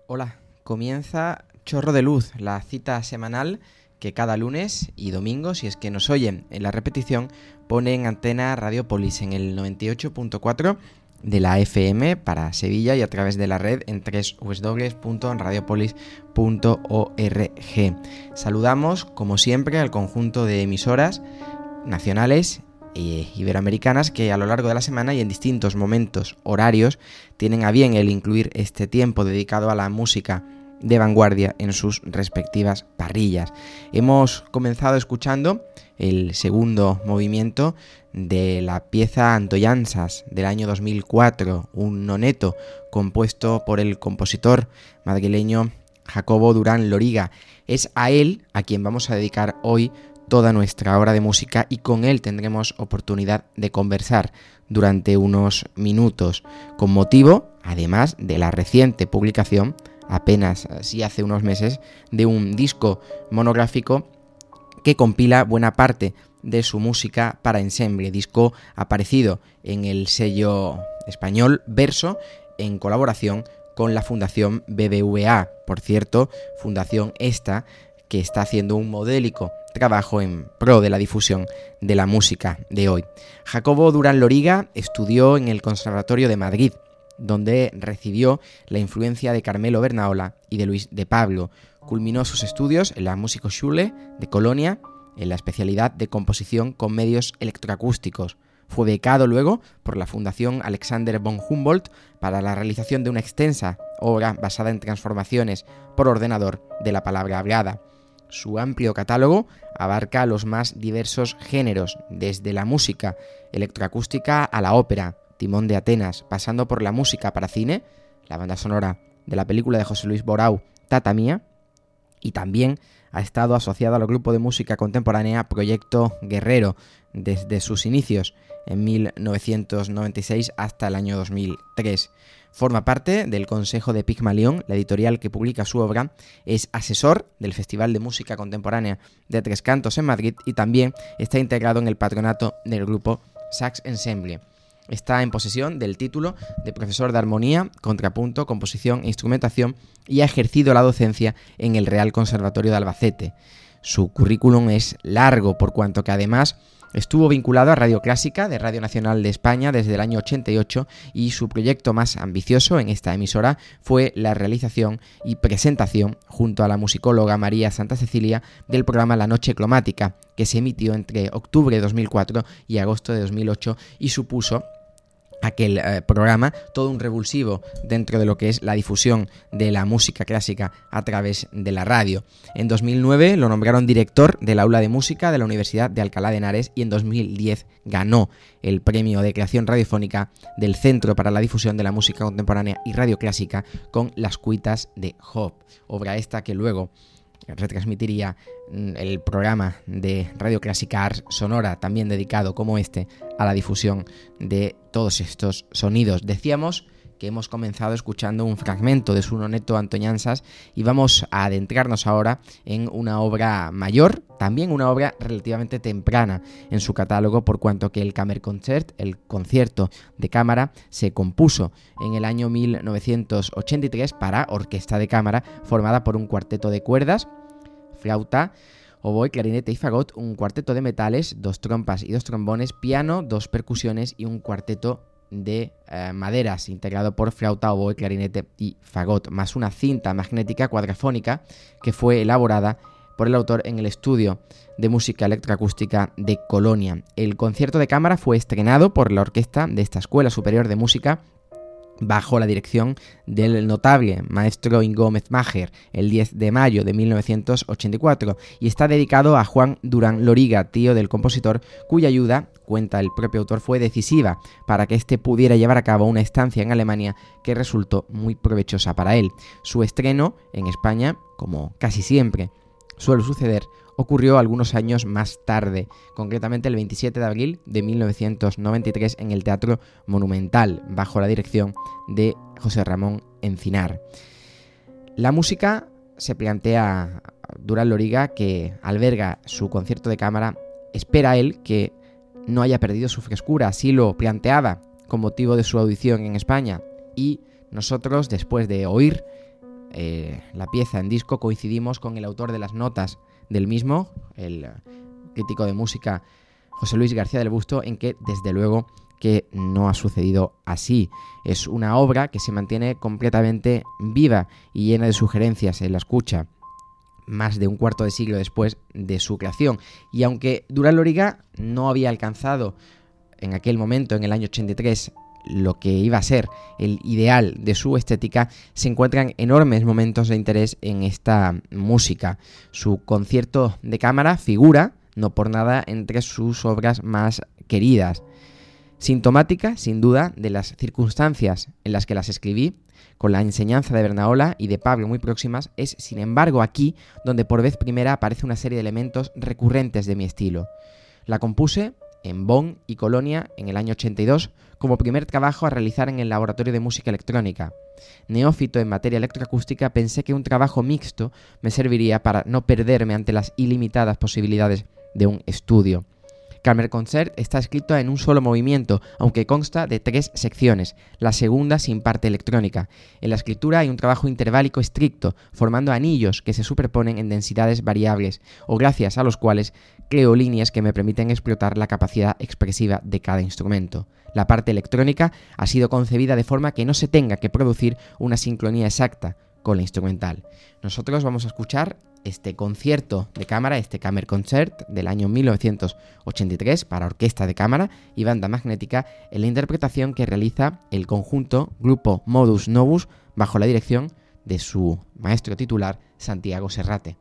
Hola, comienza Chorro de Luz, la cita semanal que cada lunes y domingo, si es que nos oyen en la repetición, pone en antena Radiopolis en el 98.4 de la FM para Sevilla y a través de la red en www.radiopolis.org. Saludamos, como siempre, al conjunto de emisoras nacionales e iberoamericanas que a lo largo de la semana y en distintos momentos horarios tienen a bien el incluir este tiempo dedicado a la música de vanguardia en sus respectivas parrillas. Hemos comenzado escuchando el segundo movimiento de la pieza Antoyansas del año 2004, un noneto compuesto por el compositor madrileño Jacobo Durán Loriga. Es a él a quien vamos a dedicar hoy toda nuestra hora de música y con él tendremos oportunidad de conversar durante unos minutos, con motivo, además, de la reciente publicación, apenas hace unos meses, de un disco monográfico que compila buena parte de su música para ensemble, disco aparecido en el sello español Verso en colaboración con la Fundación BBVA, por cierto, fundación esta que está haciendo un modélico trabajo en pro de la difusión de la música de hoy. Jacobo Durán Loriga estudió en el Conservatorio de Madrid, donde recibió la influencia de Carmelo Bernaola y de Luis de Pablo. Culminó sus estudios en la Musikhochschule de Colonia, en la especialidad de composición con medios electroacústicos. Fue becado luego por la Fundación Alexander von Humboldt para la realización de una extensa obra basada en transformaciones por ordenador de la palabra hablada. Su amplio catálogo abarca los más diversos géneros, desde la música electroacústica a la ópera, Timón de Atenas, pasando por la música para cine, la banda sonora de la película de José Luis Borau, Tata Mía, y también ha estado asociado al grupo de música contemporánea Proyecto Guerrero desde sus inicios en 1996 hasta el año 2003. Forma parte del Consejo de Pigmalión, la editorial que publica su obra, es asesor del Festival de Música Contemporánea de Tres Cantos en Madrid y también está integrado en el patronato del grupo Sax Ensemble. Está en posesión del título de profesor de armonía, contrapunto, composición e instrumentación y ha ejercido la docencia en el Real Conservatorio de Albacete. Su currículum es largo por cuanto que además estuvo vinculado a Radio Clásica de Radio Nacional de España desde el año 88 y su proyecto más ambicioso en esta emisora fue la realización y presentación junto a la musicóloga María Santa Cecilia del programa La Noche Clomática, que se emitió entre octubre de 2004 y agosto de 2008 y supuso aquel programa todo un revulsivo dentro de lo que es la difusión de la música clásica a través de la radio. En 2009 lo nombraron director del aula de música de la Universidad de Alcalá de Henares y en 2010 ganó el premio de creación radiofónica del Centro para la Difusión de la Música Contemporánea y Radio Clásica con Las Cuitas de Job, obra esta que luego retransmitiría el programa de Radio Clásica Ars Sonora, también dedicado como este a la difusión de todos estos sonidos. Decíamos que hemos comenzado escuchando un fragmento de su noneto Antoyansas y vamos a adentrarnos ahora en una obra mayor, también una obra relativamente temprana en su catálogo, por cuanto que el Kammerkonzert, el concierto de cámara, se compuso en el año 1983 para orquesta de cámara formada por un cuarteto de cuerdas, flauta, oboe, clarinete y fagot, un cuarteto de metales, 2 trompas y 2 trombones, piano, 2 percusiones y un cuarteto de maderas integrado por flauta, oboe, clarinete y fagot, más una cinta magnética cuadrafónica que fue elaborada por el autor en el estudio de música electroacústica de Colonia. El concierto de cámara fue estrenado por la orquesta de esta Escuela Superior de Música bajo la dirección del notable maestro Ingo Metzmacher el 10 de mayo de 1984 y está dedicado a Juan Durán Loriga, tío del compositor, cuya ayuda, cuenta el propio autor, fue decisiva para que éste pudiera llevar a cabo una estancia en Alemania que resultó muy provechosa para él. Su estreno en España, como casi siempre suele suceder, ocurrió algunos años más tarde, concretamente el 27 de abril de 1993 en el Teatro Monumental, bajo la dirección de José Ramón Encinar. La música se plantea Durán Loriga, que alberga su concierto de cámara, espera él que no haya perdido su frescura, así lo planteaba con motivo de su audición en España, y nosotros, después de oír la pieza en disco, coincidimos con el autor de las notas del mismo, el crítico de música José Luis García del Busto, en que desde luego que no ha sucedido así. Es una obra que se mantiene completamente viva y llena de sugerencias en la escucha, más de un cuarto de siglo después de su creación. Y aunque Durán Loriga no había alcanzado en aquel momento, en el año 83, lo que iba a ser el ideal de su estética, se encuentran enormes momentos de interés en esta música. Su concierto de cámara figura, no por nada, entre sus obras más queridas. Sintomática, sin duda, de las circunstancias en las que las escribí, con la enseñanza de Bernaola y de Pablo muy próximas, es, sin embargo, aquí donde por vez primera aparece una serie de elementos recurrentes de mi estilo. La compuse en Bonn y Colonia en el año 82 como primer trabajo a realizar en el Laboratorio de Música Electrónica. Neófito en materia electroacústica, pensé que un trabajo mixto me serviría para no perderme ante las ilimitadas posibilidades de un estudio. Kammerkonzert está escrito en un solo movimiento, aunque consta de 3 secciones, la segunda sin parte electrónica. En la escritura hay un trabajo interválico estricto, formando anillos que se superponen en densidades variables, o gracias a los cuales creo líneas que me permiten explotar la capacidad expresiva de cada instrumento. La parte electrónica ha sido concebida de forma que no se tenga que producir una sincronía exacta con la instrumental. Nosotros vamos a escuchar este concierto de cámara, este Kammerkonzert del año 1983 para orquesta de cámara y banda magnética, en la interpretación que realiza el conjunto Grupo Modus Novus bajo la dirección de su maestro titular Santiago Serrate.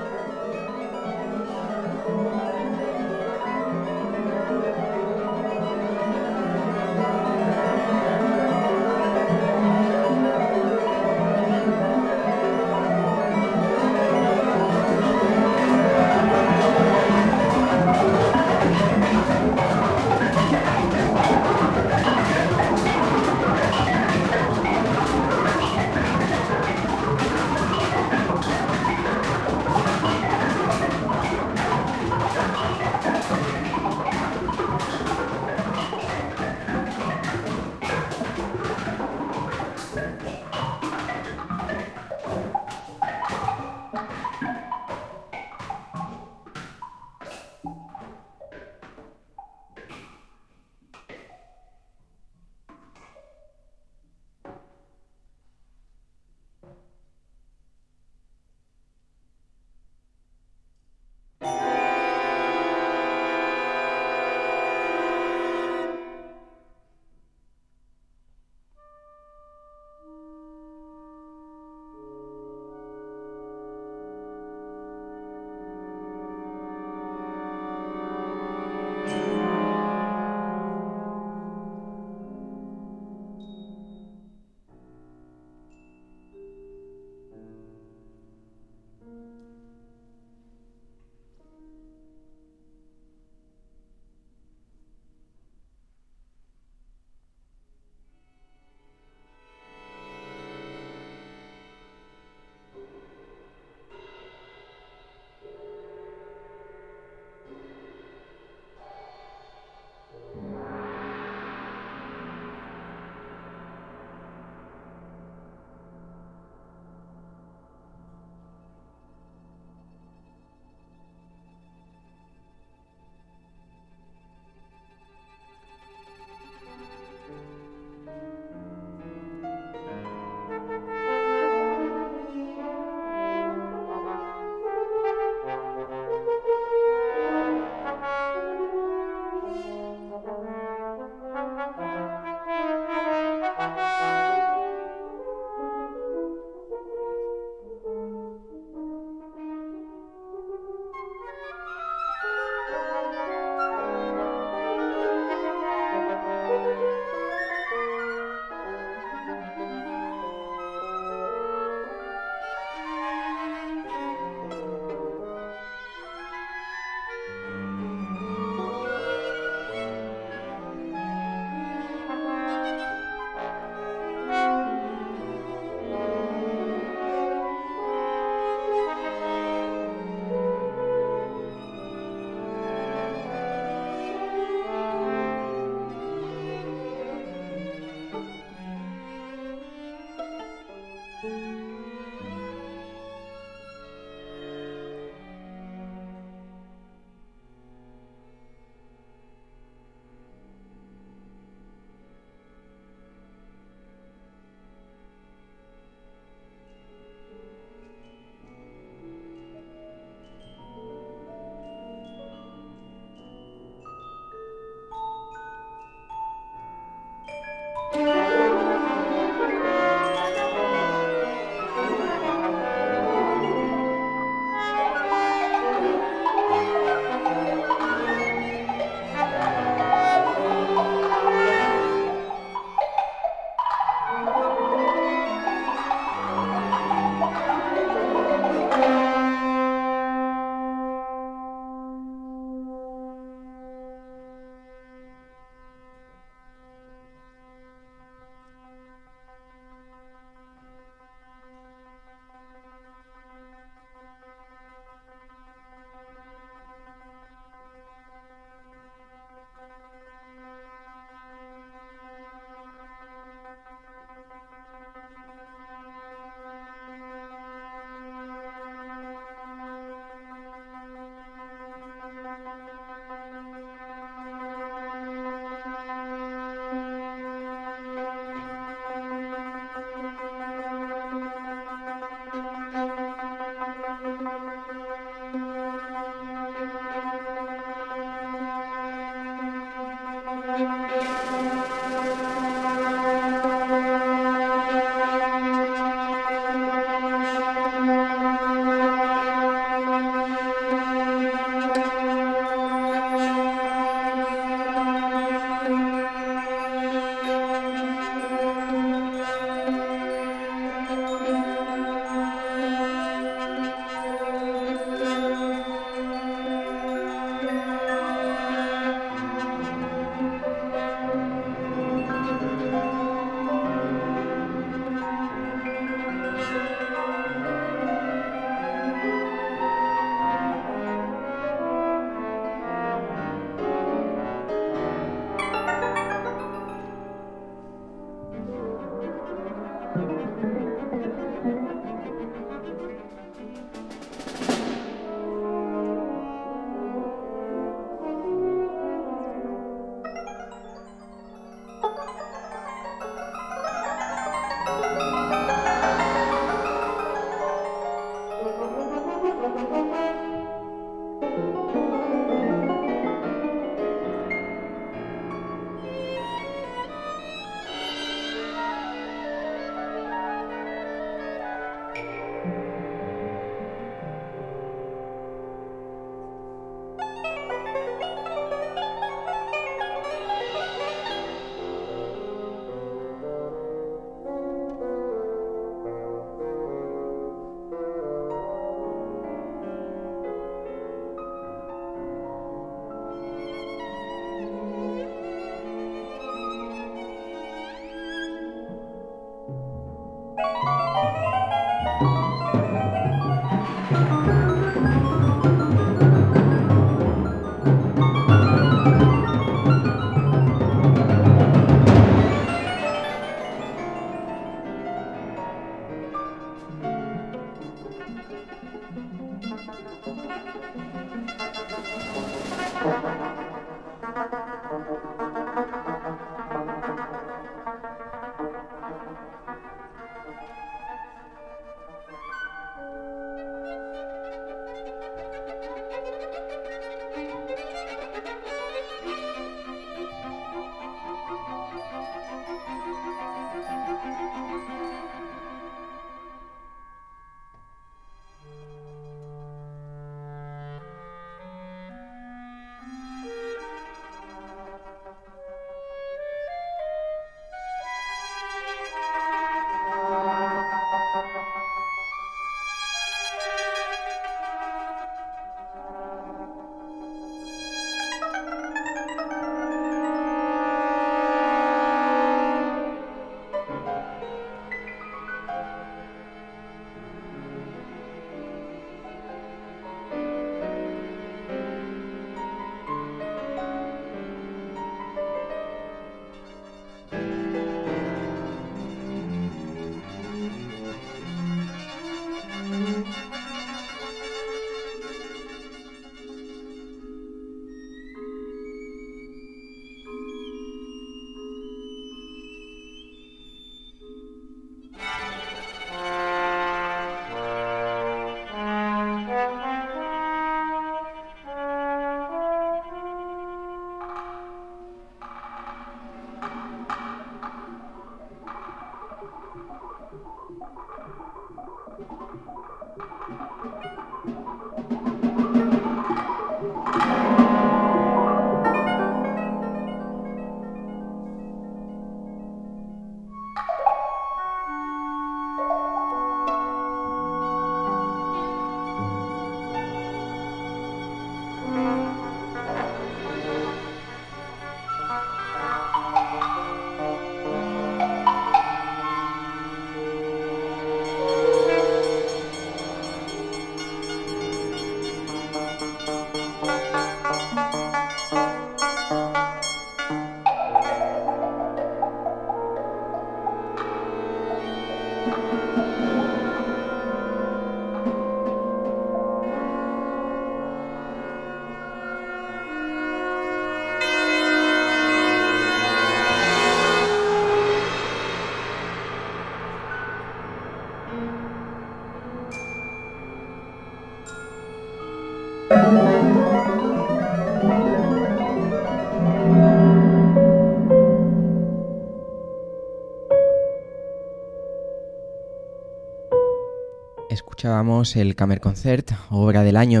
Escuchábamos el Kammerkonzert, obra del año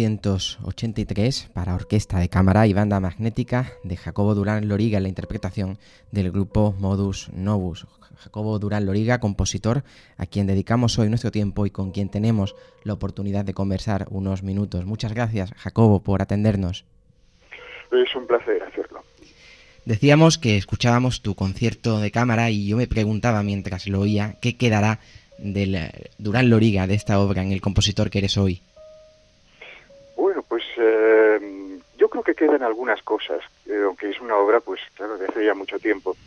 1983 para orquesta de cámara y banda magnética de Jacobo Durán Loriga en la interpretación del grupo Modus Novus. Jacobo Durán Loriga, compositor, a quien dedicamos hoy nuestro tiempo y con quien tenemos la oportunidad de conversar unos minutos. Muchas gracias, Jacobo, por atendernos. Es un placer hacerlo. Decíamos que escuchábamos tu concierto de cámara y yo me preguntaba mientras lo oía, ¿qué quedará del Durán Loriga, de esta obra, en el compositor que eres hoy? Bueno, pues yo creo que quedan algunas cosas, aunque es una obra, pues claro, de hace ya mucho tiempo.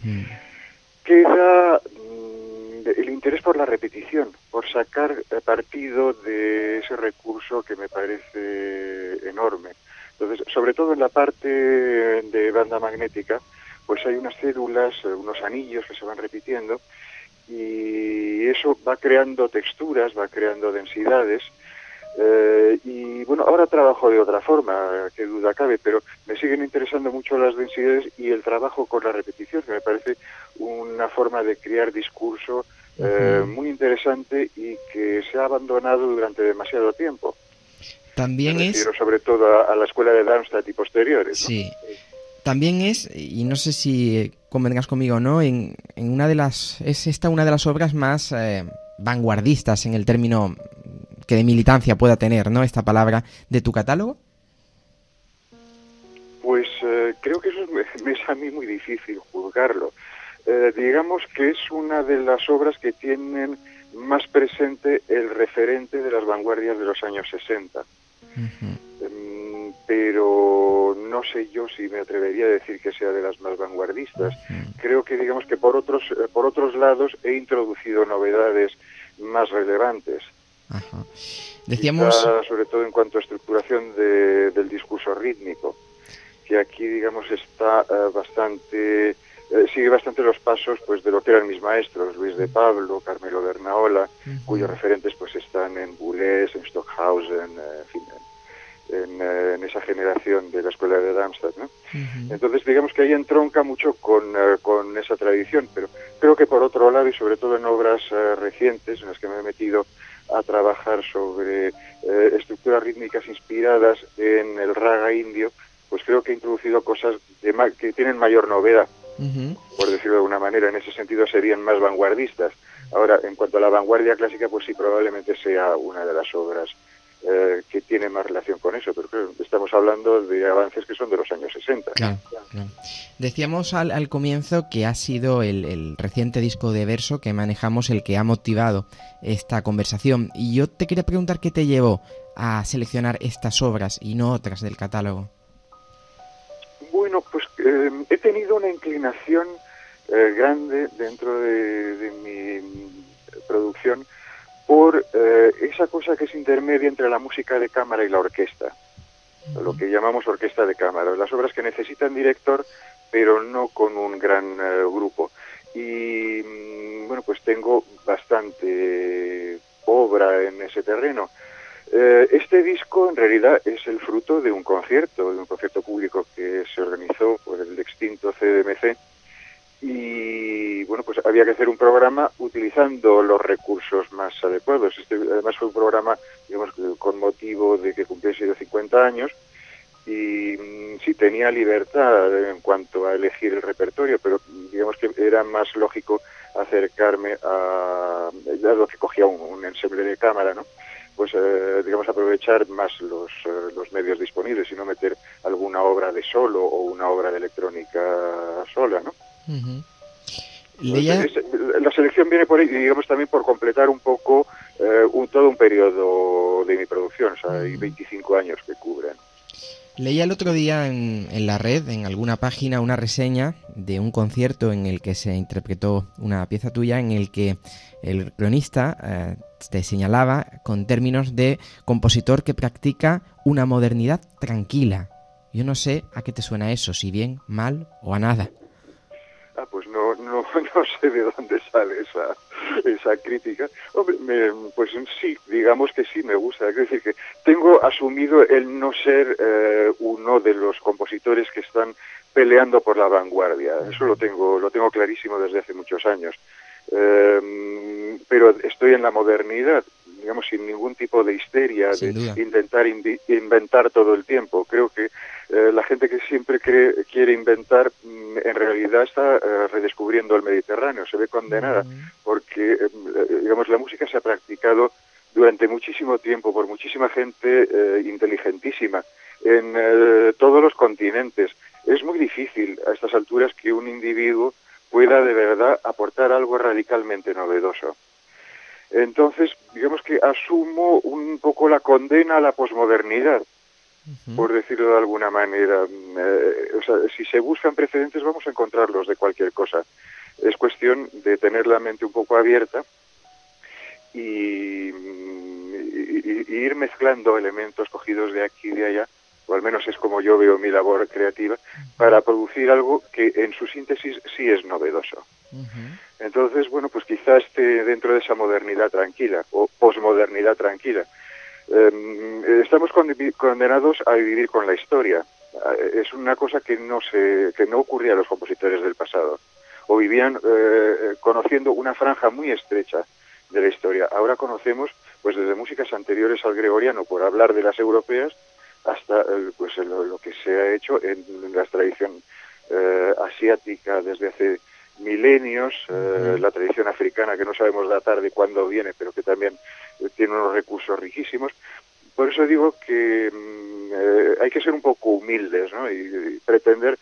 Queda el interés por la repetición, por sacar partido de ese recurso que me parece enorme. Entonces, sobre todo en la parte de banda magnética, pues hay unas cédulas, unos anillos que se van repitiendo, y eso va creando texturas, va creando densidades, Y bueno, ahora trabajo de otra forma, qué duda cabe, pero me siguen interesando mucho las densidades y el trabajo con la repetición, que me parece una forma de crear discurso muy interesante y que se ha abandonado durante demasiado tiempo. Me También es... refiero sobre todo a la escuela de Darmstadt y posteriores, ¿no? Sí. También es, y no sé si convendrás conmigo o no, en una de las... Es esta una de las obras más vanguardistas en el término que de militancia pueda tener, ¿no? Esta palabra de tu catálogo. Pues creo que eso me es a mí muy difícil juzgarlo. Digamos que es una de las obras que tienen más presente el referente de las vanguardias de los años 60. Pero no sé yo si me atrevería a decir que sea de las más vanguardistas. Creo que digamos que por otros lados he introducido novedades más relevantes. Ajá. Decíamos... Quizá, sobre todo en cuanto a estructuración del discurso rítmico, que aquí digamos está sigue bastante los pasos pues de lo que eran mis maestros, Luis de Pablo, Carmelo Bernaola, cuyos referentes pues están en Boulez, en Stockhausen, en fin, en esa generación de la escuela de Darmstadt, ¿no? Entonces digamos que ahí entronca mucho con esa tradición, pero creo que por otro lado, y sobre todo en obras recientes en las que me he metido a trabajar sobre estructuras rítmicas inspiradas en el raga indio, pues creo que he introducido cosas que tienen mayor novedad, por decirlo de alguna manera. En ese sentido serían más vanguardistas. Ahora, en cuanto a la vanguardia clásica, pues sí, probablemente sea una de las obras que tiene más relación con eso, pero claro, estamos hablando de avances que son de los años 60. Claro. Decíamos al comienzo que ha sido el reciente disco de verso que manejamos el que ha motivado esta conversación, y yo te quería preguntar qué te llevó a seleccionar estas obras y no otras del catálogo. Bueno, pues he tenido una inclinación grande dentro de mi producción por esa cosa que es intermedia entre la música de cámara y la orquesta, lo que llamamos orquesta de cámara, las obras que necesitan director, pero no con un gran grupo. Y bueno, pues tengo bastante obra en ese terreno. Este disco en realidad es el fruto de un concierto público que se organizó por el extinto CDMC, y bueno, pues había que hacer un programa utilizando los recursos más adecuados. Además fue un programa, digamos, con motivo de que cumpliese 50 años, y sí tenía libertad en cuanto a elegir el repertorio, pero digamos que era más lógico acercarme a lo que cogía un ensemble de cámara, ¿no? Pues digamos aprovechar más los medios disponibles y no meter alguna obra de solo o una obra de electrónica sola, ¿no? La selección viene por ahí, digamos, también por completar un poco todo un periodo de mi producción, o sea, hay 25 años que cubren. Leía el otro día en la red, en alguna página, una reseña de un concierto en el que se interpretó una pieza tuya, en el que el cronista te señalaba con términos de compositor que practica una modernidad tranquila. Yo no sé a qué te suena eso, si bien, mal o a nada. Pues no sé de dónde sale esa crítica. Hombre, pues sí, digamos que sí me gusta. Es decir, que tengo asumido el no ser uno de los compositores que están peleando por la vanguardia. Eso lo tengo clarísimo desde hace muchos años. Pero estoy en la modernidad, digamos, sin ningún tipo de histeria, sin de duda. intentar inventar todo el tiempo. Creo que la gente que siempre quiere inventar, en realidad está redescubriendo el Mediterráneo, se ve condenada, porque digamos, la música se ha practicado durante muchísimo tiempo por muchísima gente inteligentísima en todos los continentes. Es muy difícil a estas alturas que un individuo pueda de verdad aportar algo radicalmente novedoso. Entonces, digamos que asumo un poco la condena a la posmodernidad, por decirlo de alguna manera. O sea, si se buscan precedentes, vamos a encontrarlos de cualquier cosa. Es cuestión de tener la mente un poco abierta y ir mezclando elementos cogidos de aquí y de allá, o al menos es como yo veo mi labor creativa, para producir algo que en su síntesis sí es novedoso. Entonces, bueno, pues quizá esté dentro de esa modernidad tranquila o posmodernidad tranquila. Estamos condenados a vivir con la historia. Es una cosa que no ocurría a los compositores del pasado, o vivían conociendo una franja muy estrecha de la historia. Ahora conocemos, pues desde músicas anteriores al gregoriano, por hablar de las europeas, hasta pues lo que se ha hecho en la tradición asiática desde hace milenios, la tradición africana que no sabemos datar de cuándo viene, pero que también tiene unos recursos riquísimos. Por eso digo que hay que ser un poco humildes, ¿no? Y pretender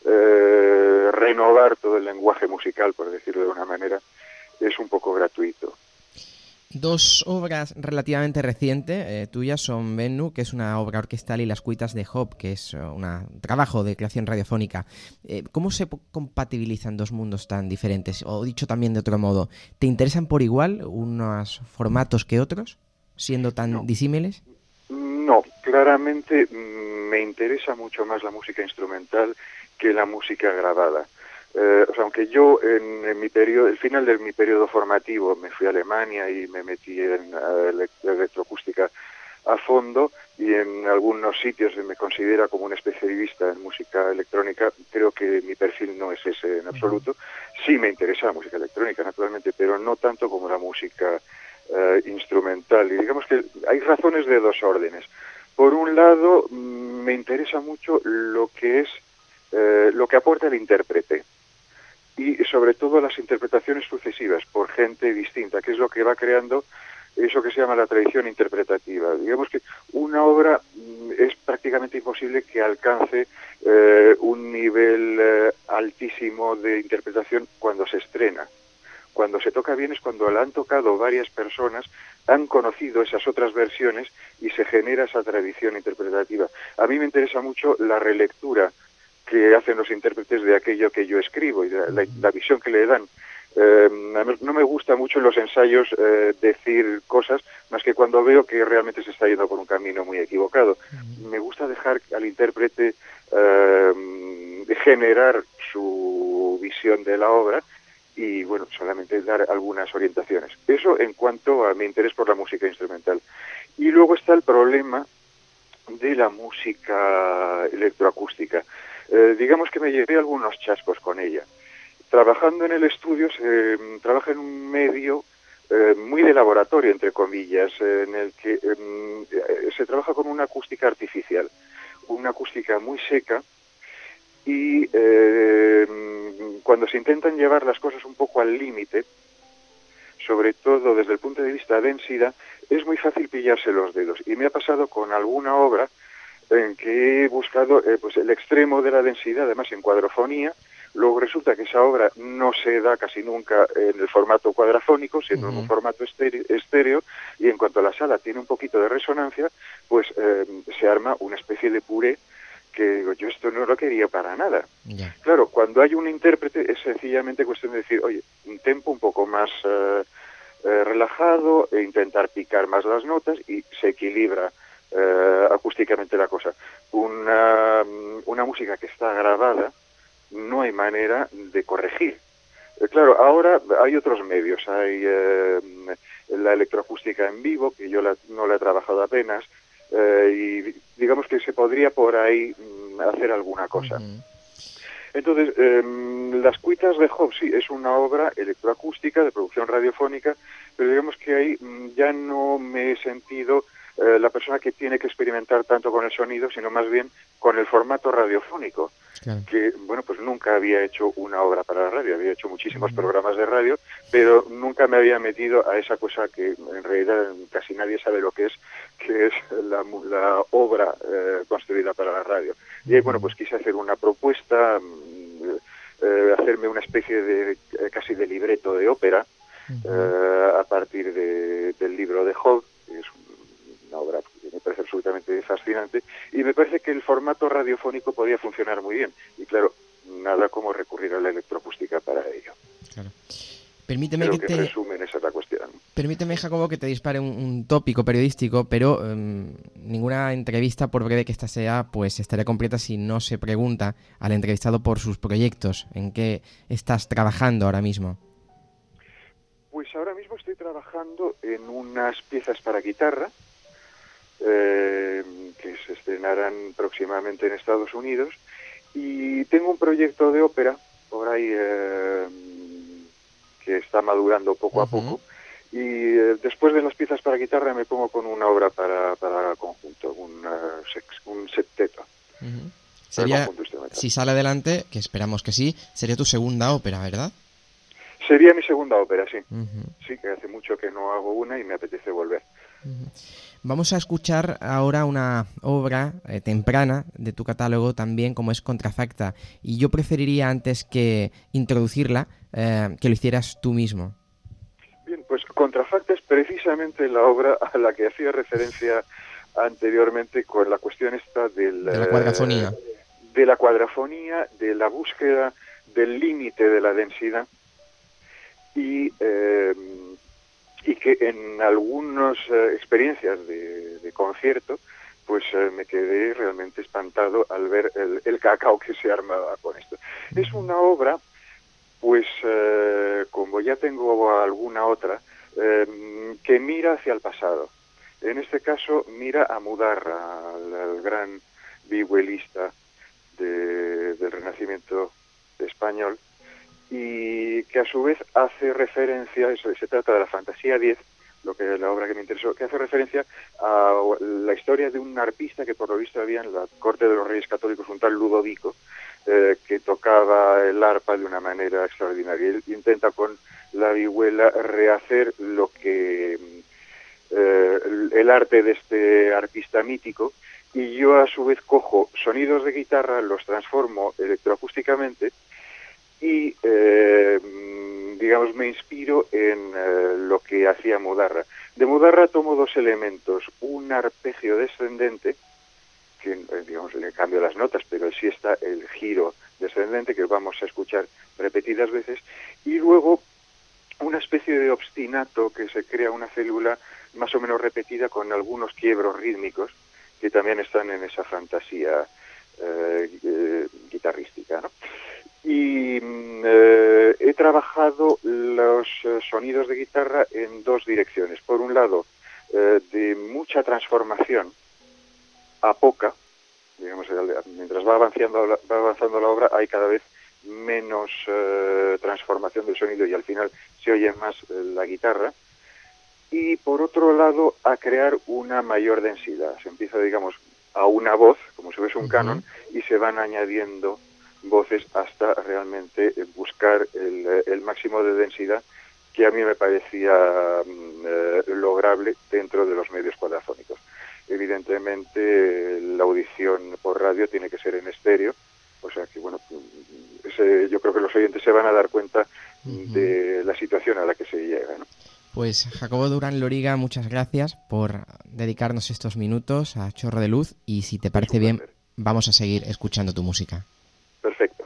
renovar todo el lenguaje musical, por decirlo de una manera, es un poco gratuito. Dos obras relativamente recientes tuyas son Bennu, que es una obra orquestal, y Las Cuitas de Job, que es un trabajo de creación radiofónica. ¿Cómo se compatibilizan dos mundos tan diferentes? O dicho también de otro modo, ¿te interesan por igual unos formatos que otros, siendo tan disímiles? No, claramente me interesa mucho más la música instrumental que la música grabada. Aunque yo en mi periodo, el final de mi periodo formativo, me fui a Alemania y me metí en electroacústica a fondo, y en algunos sitios me considera como un especialista en música electrónica. Creo que mi perfil no es ese en absoluto. Sí me interesa la música electrónica, naturalmente, pero no tanto como la música instrumental. Y digamos que hay razones de dos órdenes. Por un lado, me interesa mucho lo que aporta el intérprete, y sobre todo las interpretaciones sucesivas por gente distinta, que es lo que va creando eso que se llama la tradición interpretativa. Digamos que una obra es prácticamente imposible que alcance un nivel altísimo de interpretación cuando se estrena. Cuando se toca bien es cuando la han tocado varias personas, han conocido esas otras versiones y se genera esa tradición interpretativa. A mí me interesa mucho la relectura que hacen los intérpretes de aquello que yo escribo y de la visión que le dan. No me gusta mucho en los ensayos decir cosas más que cuando veo que realmente se está yendo por un camino muy equivocado. Me gusta dejar al intérprete generar su visión de la obra y, bueno, solamente dar algunas orientaciones. Eso en cuanto a mi interés por la música instrumental. Y luego está el problema de la música electroacústica. Digamos que me llevé algunos chascos con ella. Trabajando en el estudio, se trabaja en un medio muy de laboratorio, entre comillas, en el que se trabaja con una acústica artificial, una acústica muy seca, y cuando se intentan llevar las cosas un poco al límite, sobre todo desde el punto de vista de densidad, es muy fácil pillarse los dedos. Y me ha pasado con alguna obra en que he buscado pues el extremo de la densidad, además en cuadrofonía. Luego resulta que esa obra no se da casi nunca en el formato cuadrafónico, sino en un formato estéreo, y en cuanto a la sala tiene un poquito de resonancia, pues se arma una especie de puré que digo, yo esto no lo quería para nada. Yeah. Claro, cuando hay un intérprete es sencillamente cuestión de decir, oye, un tempo un poco más relajado, e intentar picar más las notas, y se equilibra acústicamente la cosa. Una música que está grabada no hay manera de corregir. Claro, ahora hay otros medios. Hay la electroacústica en vivo, que yo no la he trabajado apenas, y digamos que se podría por ahí hacer alguna cosa. Entonces, Las Cuitas de Job, sí, es una obra electroacústica de producción radiofónica, pero digamos que ahí ya no me he sentido la persona que tiene que experimentar tanto con el sonido, sino más bien con el formato radiofónico. Claro. Que, bueno, pues nunca había hecho una obra para la radio, había hecho muchísimos programas de radio, pero nunca me había metido a esa cosa que en realidad casi nadie sabe lo que es la obra construida para la radio. Y ahí, bueno, pues quise hacer una propuesta, hacerme una especie de casi de libreto de ópera, a partir del libro de Job, que es una obra que me parece absolutamente fascinante, y me parece que el formato radiofónico podía funcionar muy bien. Y claro, nada como recurrir a la electroacústica para ello. Claro. Permíteme que en resumen, esa es la cuestión. Permíteme, Jacobo, que te dispare un tópico periodístico, pero ninguna entrevista, por breve que esta sea, pues estaría completa si no se pregunta al entrevistado por sus proyectos. ¿En qué estás trabajando ahora mismo? Pues ahora mismo estoy trabajando en unas piezas para guitarra, que se estrenarán próximamente en Estados Unidos. Y tengo un proyecto de ópera por ahí que está madurando poco a poco. Y después de las piezas para guitarra me pongo con una obra para conjunto, un septeto. Sería, si sale adelante, que esperamos que sí, sería tu segunda ópera, ¿verdad? Sería mi segunda ópera, sí. Sí, que hace mucho que no hago una y me apetece volver. Vamos a escuchar ahora una obra temprana de tu catálogo también, como es Contrafacta. Y yo preferiría, antes que introducirla, que lo hicieras tú mismo. Bien, pues Contrafacta es precisamente la obra a la que hacía referencia anteriormente con la cuestión esta de la cuadrafonía. De la cuadrafonía, de la búsqueda del límite de la densidad y que en algunas experiencias de concierto pues me quedé realmente espantado al ver el cacao que se armaba con esto. Es una obra, pues como ya tengo alguna otra, que mira hacia el pasado. En este caso mira a Mudarra, al gran vihuelista del Renacimiento español, y que a su vez hace referencia, eso se trata de la Fantasía 10, la obra que me interesó, que hace referencia a la historia de un arpista que por lo visto había en la corte de los Reyes Católicos, un tal Ludovico, que tocaba el arpa de una manera extraordinaria. Él intenta con la vihuela rehacer lo que el arte de este arpista mítico, y yo a su vez cojo sonidos de guitarra, los transformo electroacústicamente y digamos me inspiro en lo que hacía Mudarra. De Mudarra tomo dos elementos: un arpegio descendente, que digamos le cambio las notas, pero sí está el giro descendente que vamos a escuchar repetidas veces, y luego una especie de obstinato que se crea una célula más o menos repetida con algunos quiebros rítmicos que también están en esa fantasía guitarrística, ¿no? Y he trabajado los sonidos de guitarra en dos direcciones. Por un lado, de mucha transformación a poca, digamos, mientras va avanzando la obra, hay cada vez menos transformación del sonido y al final se oye más la guitarra. Y por otro lado, a crear una mayor densidad. Se empieza, digamos, a una voz, como si fuese un canon, y se van añadiendo voces hasta realmente buscar el máximo de densidad que a mí me parecía lograble dentro de los medios cuadrafónicos. Evidentemente la audición por radio tiene que ser en estéreo, o sea que bueno, yo creo que los oyentes se van a dar cuenta de la situación a la que se llega, ¿no? Pues Jacobo Durán Loriga, muchas gracias por dedicarnos estos minutos a Chorro de Luz, y si te parece bien, vamos a seguir escuchando tu música. Perfecto.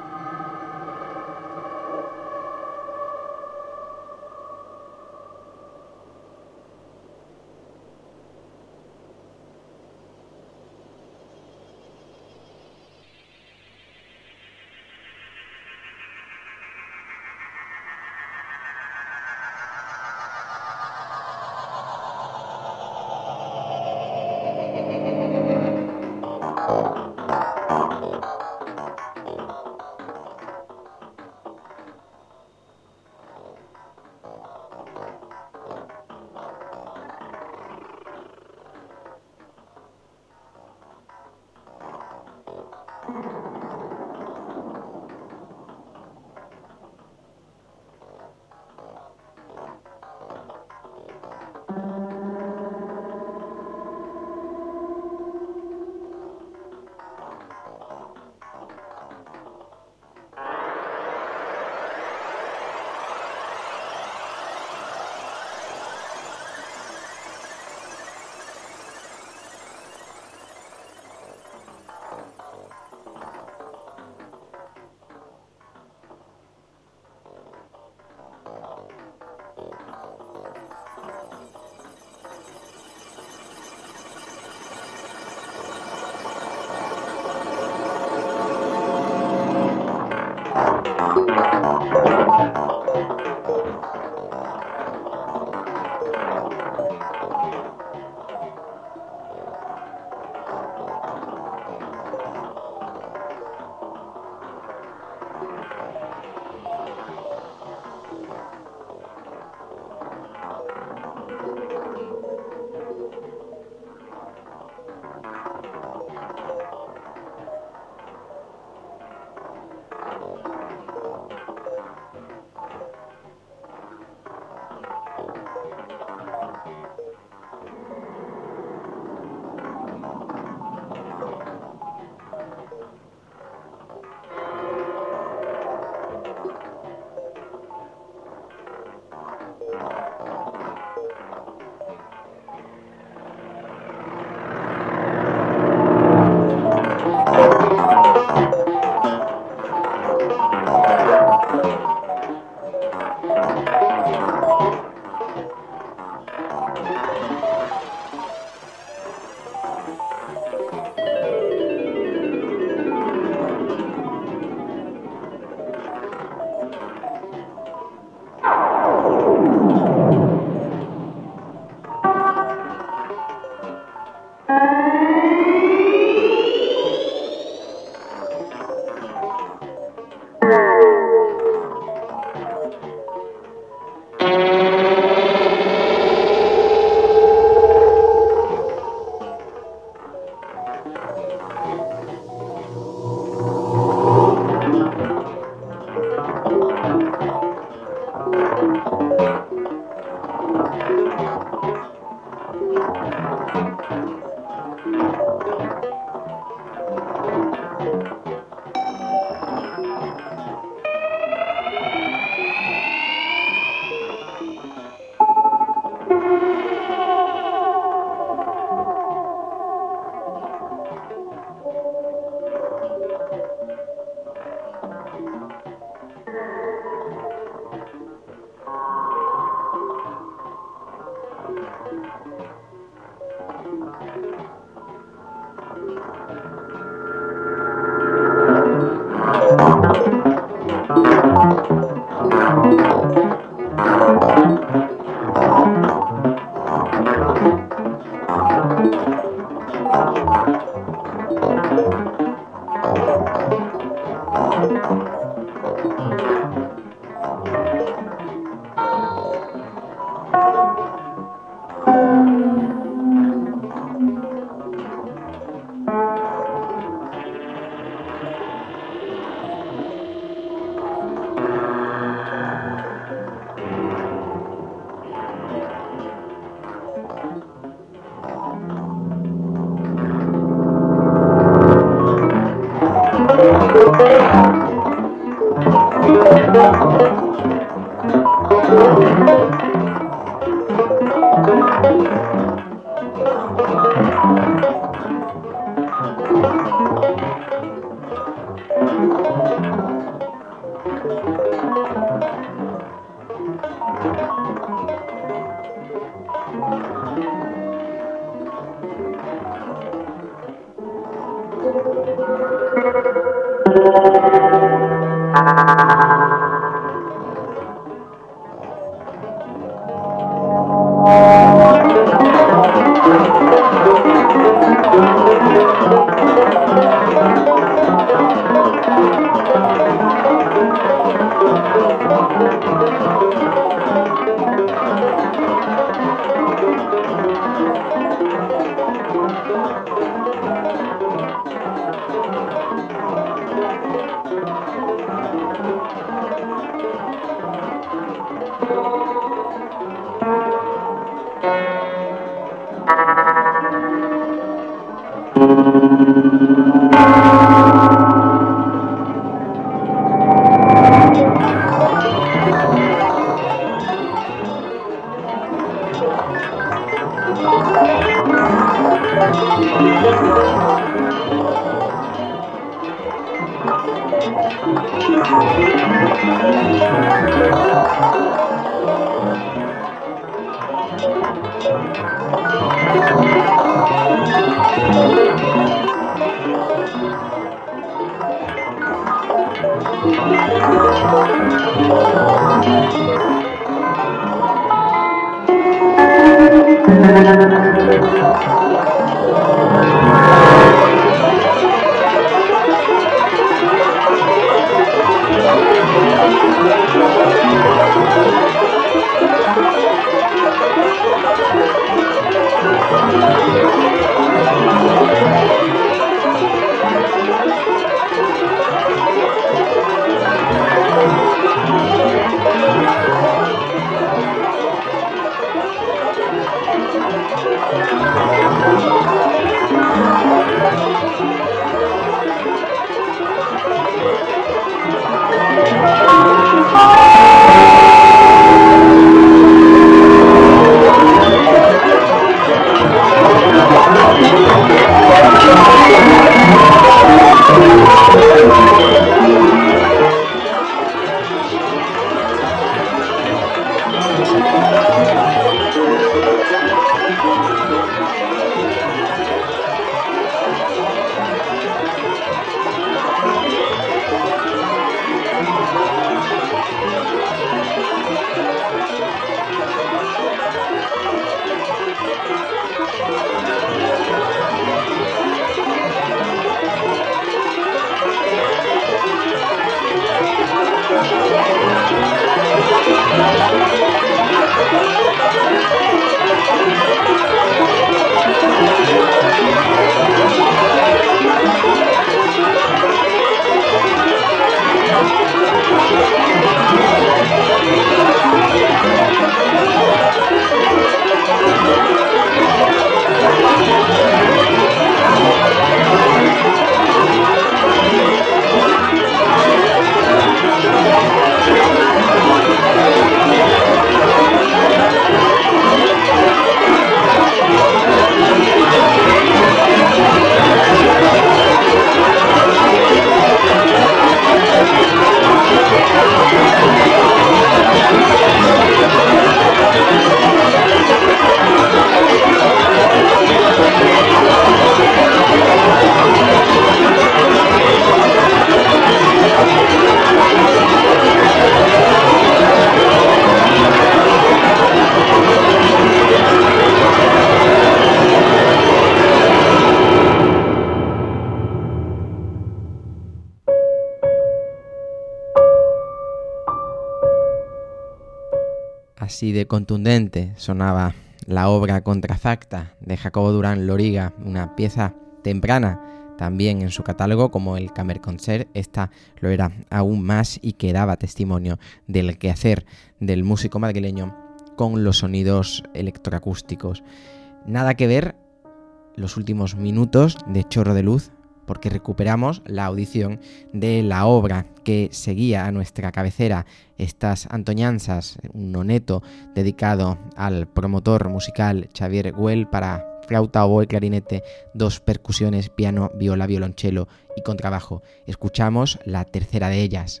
Así de contundente sonaba la obra Contrafacta de Jacobo Durán Loriga, una pieza temprana también en su catálogo como el Kammerkonzert. Esta lo era aún más y que daba testimonio del quehacer del músico madrileño con los sonidos electroacústicos. Nada que ver los últimos minutos de Chorro de Luz, porque recuperamos la audición de la obra que seguía a nuestra cabecera, estas Antoñanzas, un noneto dedicado al promotor musical Xavier Güell para flauta, oboe, clarinete, 2 percusiones, piano, viola, violonchelo y contrabajo. Escuchamos la tercera de ellas.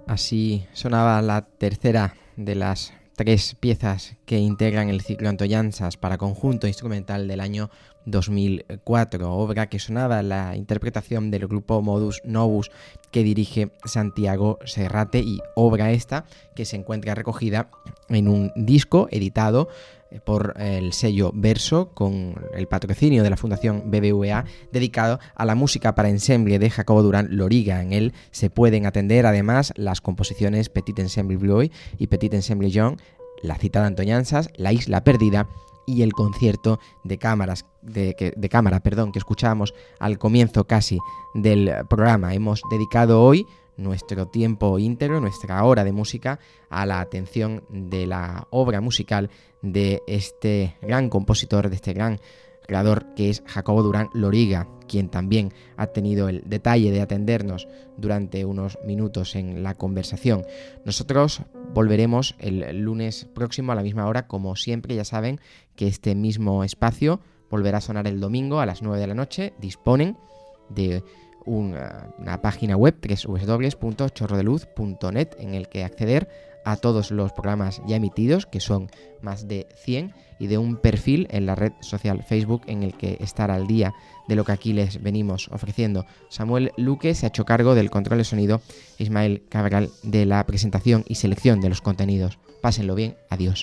Así sonaba la tercera de las 3 piezas que integran el ciclo Antoñanzas para conjunto instrumental del año 2004, obra que sonaba la interpretación del grupo Modus Novus que dirige Santiago Serrate, y obra esta que se encuentra recogida en un disco editado por el sello Verso con el patrocinio de la Fundación BBVA, dedicado a la música para ensemble de Jacobo Durán Loriga. En él se pueden atender además las composiciones Petit Ensemble Blois y Petit Ensemble Young, la citada Antoñanzas, La Isla Perdida y el concierto de cámara que escuchábamos al comienzo casi del programa. Hemos dedicado hoy nuestro tiempo íntegro, nuestra hora de música, a la atención de la obra musical de este gran compositor, de este gran creador que es Jacobo Durán Loriga, quien también ha tenido el detalle de atendernos durante unos minutos en la conversación. Nosotros volveremos el lunes próximo a la misma hora, como siempre. Ya saben que este mismo espacio volverá a sonar el domingo a las 9 de la noche. Disponen de una página web, www.chorrodeluz.net, en el que acceder a todos los programas ya emitidos, que son más de 100, y de un perfil en la red social Facebook en el que estar al día de lo que aquí les venimos ofreciendo. Samuel Luque se ha hecho cargo del control de sonido, Ismael Cabral de la presentación y selección de los contenidos. Pásenlo bien, adiós.